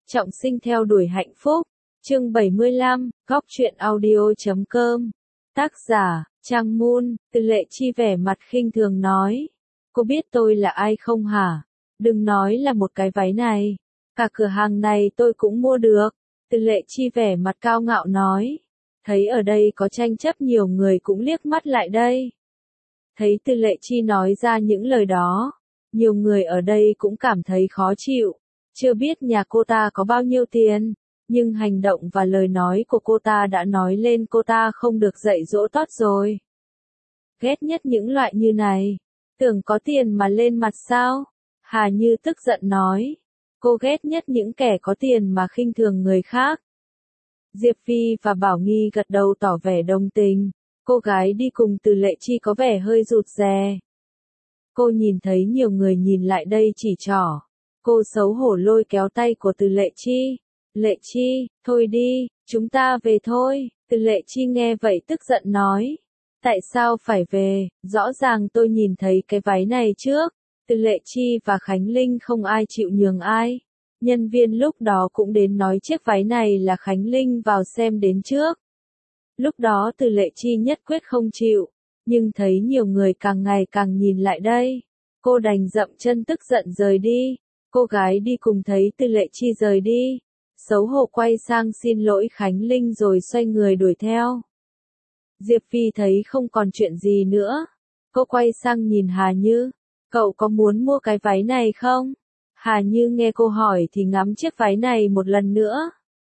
Trọng sinh theo đuổi hạnh phúc. Chương 75, Góc truyện audio.com. Tác giả, Trang Moon. Từ Lệ Chi vẻ mặt khinh thường nói. Cô biết tôi là ai không hả? Đừng nói là một cái váy này. Cả cửa hàng này tôi cũng mua được. Từ Lệ Chi vẻ mặt cao ngạo nói. Thấy ở đây có tranh chấp nhiều người cũng liếc mắt lại đây. Thấy Từ Lệ Chi nói ra những lời đó, nhiều người ở đây cũng cảm thấy khó chịu. Chưa biết nhà cô ta có bao nhiêu tiền, nhưng hành động và lời nói của cô ta đã nói lên cô ta không được dạy dỗ tốt rồi. Ghét nhất những loại như này. Tưởng có tiền mà lên mặt sao? Hà Như tức giận nói. Cô ghét nhất những kẻ có tiền mà khinh thường người khác. Diệp Phi và Bảo Nghi gật đầu tỏ vẻ đồng tình. Cô gái đi cùng Từ Lệ Chi có vẻ hơi rụt rè. Cô nhìn thấy nhiều người nhìn lại đây chỉ trỏ. Cô xấu hổ lôi kéo tay của Từ Lệ Chi. Lệ Chi, thôi đi, chúng ta về thôi. Từ Lệ Chi nghe vậy tức giận nói. Tại sao phải về, rõ ràng tôi nhìn thấy cái váy này trước. Từ Lệ Chi và Khánh Linh không ai chịu nhường ai. Nhân viên lúc đó cũng đến nói chiếc váy này là Khánh Linh vào xem đến trước. Lúc đó Từ Lệ Chi nhất quyết không chịu, nhưng thấy nhiều người càng ngày càng nhìn lại đây. Cô đành dậm chân tức giận rời đi. Cô gái đi cùng thấy Từ Lệ Chi rời đi, xấu hổ quay sang xin lỗi Khánh Linh rồi xoay người đuổi theo. Diệp Phi thấy không còn chuyện gì nữa. Cô quay sang nhìn Hà Như. Cậu có muốn mua cái váy này không? Hà Như nghe cô hỏi thì ngắm chiếc váy này một lần nữa.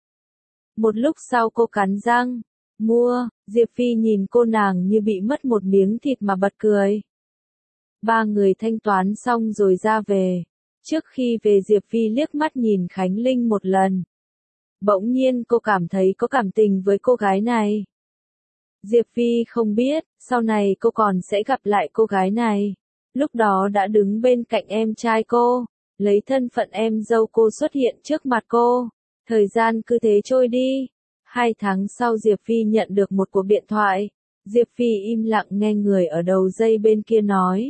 Một lúc sau cô cắn răng. Mua. Diệp Phi nhìn cô nàng như bị mất một miếng thịt mà bật cười. Ba người thanh toán xong rồi ra về. Trước khi về Diệp Phi liếc mắt nhìn Khánh Linh một lần. Bỗng nhiên cô cảm thấy có cảm tình với cô gái này. Diệp Phi không biết, sau này cô còn sẽ gặp lại cô gái này. Lúc đó đã đứng bên cạnh em trai cô, lấy thân phận em dâu cô xuất hiện trước mặt cô. Thời gian cứ thế trôi đi. 2 tháng sau Diệp Phi nhận được một cuộc điện thoại. Diệp Phi im lặng nghe người ở đầu dây bên kia nói.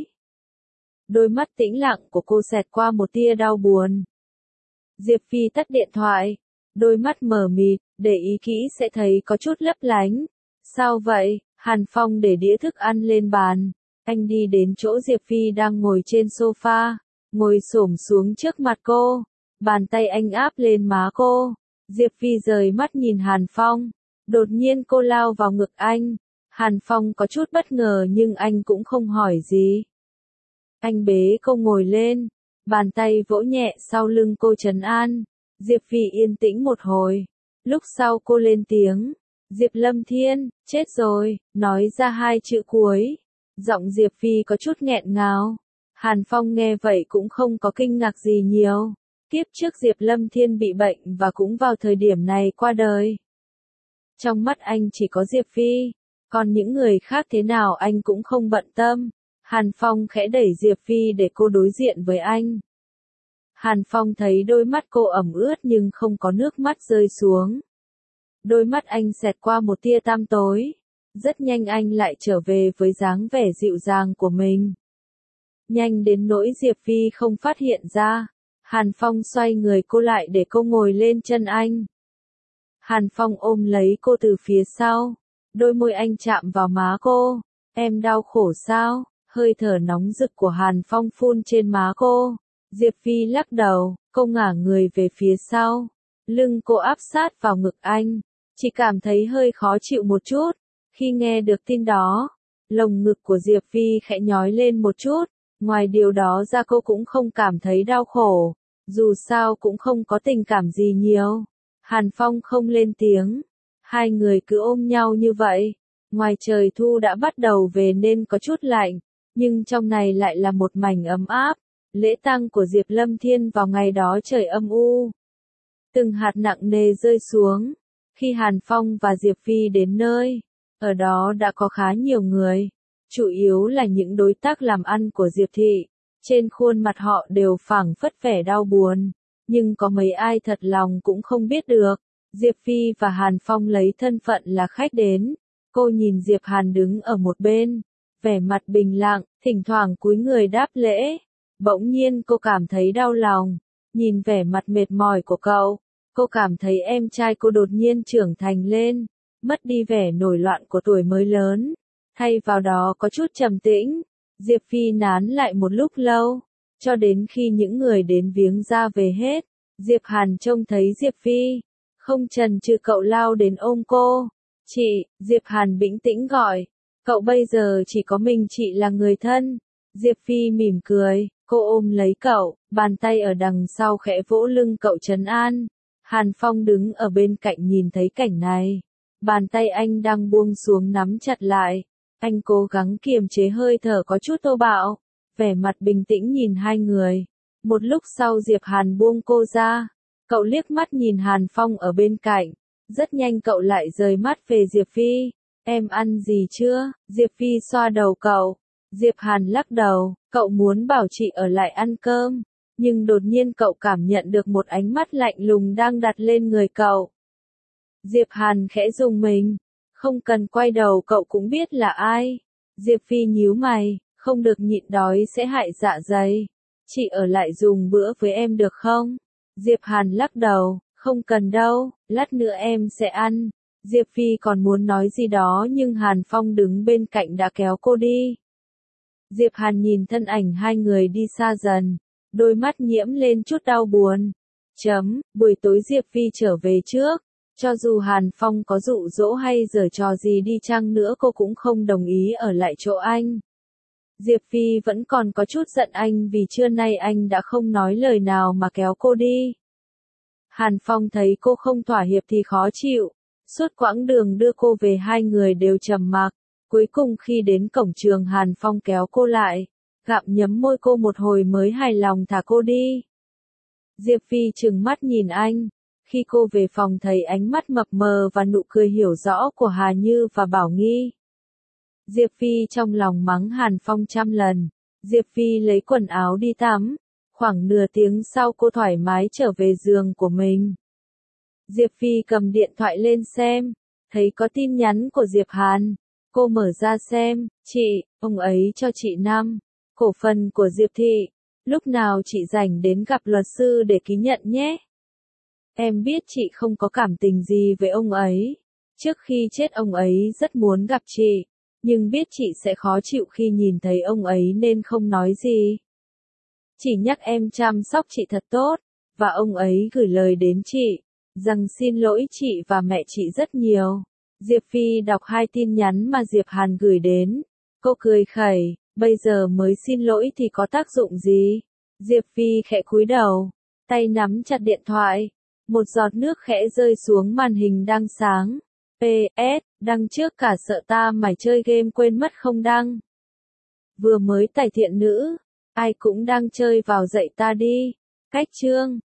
Đôi mắt tĩnh lặng của cô xẹt qua một tia đau buồn. Diệp Phi tắt điện thoại. Đôi mắt mờ mịt, để ý kỹ sẽ thấy có chút lấp lánh. Sao vậy? Hàn Phong để đĩa thức ăn lên bàn. Anh đi đến chỗ Diệp Phi đang ngồi trên sofa, ngồi xổm xuống trước mặt cô. Bàn tay anh áp lên má cô. Diệp Phi rời mắt nhìn Hàn Phong. Đột nhiên cô lao vào ngực anh. Hàn Phong có chút bất ngờ nhưng anh cũng không hỏi gì. Anh bế cô ngồi lên. Bàn tay vỗ nhẹ sau lưng cô trấn an. Diệp Phi yên tĩnh một hồi. Lúc sau cô lên tiếng. Diệp Lâm Thiên, chết rồi, nói ra 2 chữ cuối. Giọng Diệp Phi có chút nghẹn ngào. Hàn Phong nghe vậy cũng không có kinh ngạc gì nhiều. Kiếp trước Diệp Lâm Thiên bị bệnh và cũng vào thời điểm này qua đời. Trong mắt anh chỉ có Diệp Phi, còn những người khác thế nào anh cũng không bận tâm. Hàn Phong khẽ đẩy Diệp Phi để cô đối diện với anh. Hàn Phong thấy đôi mắt cô ẩm ướt nhưng không có nước mắt rơi xuống. Đôi mắt anh xẹt qua một tia tăm tối. Rất nhanh anh lại trở về với dáng vẻ dịu dàng của mình. Nhanh đến nỗi Diệp Phi không phát hiện ra. Hàn Phong xoay người cô lại để cô ngồi lên chân anh. Hàn Phong ôm lấy cô từ phía sau. Đôi môi anh chạm vào má cô. Em đau khổ sao? Hơi thở nóng rực của Hàn Phong phun trên má cô. Diệp Phi lắc đầu, cô ngả người về phía sau. Lưng cô áp sát vào ngực anh. Chỉ cảm thấy hơi khó chịu một chút. Khi nghe được tin đó, lồng ngực của Diệp Phi khẽ nhói lên một chút. Ngoài điều đó ra cô cũng không cảm thấy đau khổ. Dù sao cũng không có tình cảm gì nhiều. Hàn Phong không lên tiếng. 2 người cứ ôm nhau như vậy. Ngoài trời thu đã bắt đầu về nên có chút lạnh. Nhưng trong này lại là một mảnh ấm áp. Lễ tang của Diệp Lâm Thiên vào ngày đó trời âm u. Từng hạt nặng nề rơi xuống. Khi Hàn Phong và Diệp Phi đến nơi, ở đó đã có khá nhiều người. Chủ yếu là những đối tác làm ăn của Diệp Thị. Trên khuôn mặt họ đều phảng phất vẻ đau buồn. Nhưng có mấy ai thật lòng cũng không biết được. Diệp Phi và Hàn Phong lấy thân phận là khách đến. Cô nhìn Diệp Hàn đứng ở một bên. Vẻ mặt bình lặng, thỉnh thoảng cúi người đáp lễ. Bỗng nhiên cô cảm thấy đau lòng. Nhìn vẻ mặt mệt mỏi của cậu. Cô cảm thấy em trai cô đột nhiên trưởng thành lên, mất đi vẻ nổi loạn của tuổi mới lớn, thay vào đó có chút trầm tĩnh. Diệp Phi nán lại một lúc lâu, cho đến khi những người đến viếng ra về hết. Diệp Hàn trông thấy Diệp Phi, không chần chừ cậu lao đến ôm cô. Chị, Diệp Hàn bình tĩnh gọi, cậu bây giờ chỉ có mình chị là người thân. Diệp Phi mỉm cười, cô ôm lấy cậu, bàn tay ở đằng sau khẽ vỗ lưng cậu trấn an. Hàn Phong đứng ở bên cạnh nhìn thấy cảnh này, bàn tay anh đang buông xuống nắm chặt lại. Anh cố gắng kiềm chế hơi thở có chút thô bạo, vẻ mặt bình tĩnh nhìn hai người. Một lúc sau Diệp Hàn buông cô ra, cậu liếc mắt nhìn Hàn Phong ở bên cạnh, rất nhanh cậu lại rời mắt về Diệp Phi. Em ăn gì chưa? Diệp Phi xoa đầu cậu. Diệp Hàn lắc đầu, cậu muốn bảo chị ở lại ăn cơm, nhưng đột nhiên cậu cảm nhận được một ánh mắt lạnh lùng đang đặt lên người cậu. Diệp Hàn khẽ rùng mình, không cần quay đầu cậu cũng biết là ai. Diệp Phi nhíu mày, không được nhịn đói sẽ hại dạ dày. Chị ở lại dùng bữa với em được không? Diệp Hàn lắc đầu, không cần đâu, lát nữa em sẽ ăn. Diệp Phi còn muốn nói gì đó nhưng Hàn Phong đứng bên cạnh đã kéo cô đi. Diệp Hàn nhìn thân ảnh hai người đi xa dần, đôi mắt nhiễm lên chút đau buồn. Buổi tối Diệp Phi trở về trước, cho dù Hàn Phong có dụ dỗ hay giở trò gì đi chăng nữa cô cũng không đồng ý ở lại chỗ anh. Diệp Phi vẫn còn có chút giận anh vì trưa nay anh đã không nói lời nào mà kéo cô đi. Hàn Phong thấy cô không thỏa hiệp thì khó chịu, suốt quãng đường đưa cô về hai người đều trầm mặc. Cuối cùng khi đến cổng trường Hàn Phong kéo cô lại, gặm nhấm môi cô một hồi mới hài lòng thả cô đi. Diệp Phi trừng mắt nhìn anh, khi cô về phòng thấy ánh mắt mập mờ và nụ cười hiểu rõ của Hà Như và Bảo Nghi. Diệp Phi trong lòng mắng Hàn Phong trăm lần. Diệp Phi lấy quần áo đi tắm, khoảng nửa tiếng sau cô thoải mái trở về giường của mình. Diệp Phi cầm điện thoại lên xem, thấy có tin nhắn của Diệp Hàn. Cô mở ra xem, chị, ông ấy cho chị 5 cổ phần của Diệp Thị, lúc nào chị rảnh đến gặp luật sư để ký nhận nhé. Em biết chị không có cảm tình gì với ông ấy, trước khi chết ông ấy rất muốn gặp chị, nhưng biết chị sẽ khó chịu khi nhìn thấy ông ấy nên không nói gì. Chỉ nhắc em chăm sóc chị thật tốt, và ông ấy gửi lời đến chị, rằng xin lỗi chị và mẹ chị rất nhiều. Diệp Phi đọc hai tin nhắn mà Diệp Hàn gửi đến. Cô cười khẩy, bây giờ mới xin lỗi thì có tác dụng gì? Diệp Phi khẽ cúi đầu, tay nắm chặt điện thoại. Một giọt nước khẽ rơi xuống màn hình đang sáng. PS, đăng trước cả sợ ta mải chơi game quên mất không đăng. Vừa mới tải thiện nữ, ai cũng đang chơi vào dạy ta đi. Cách chương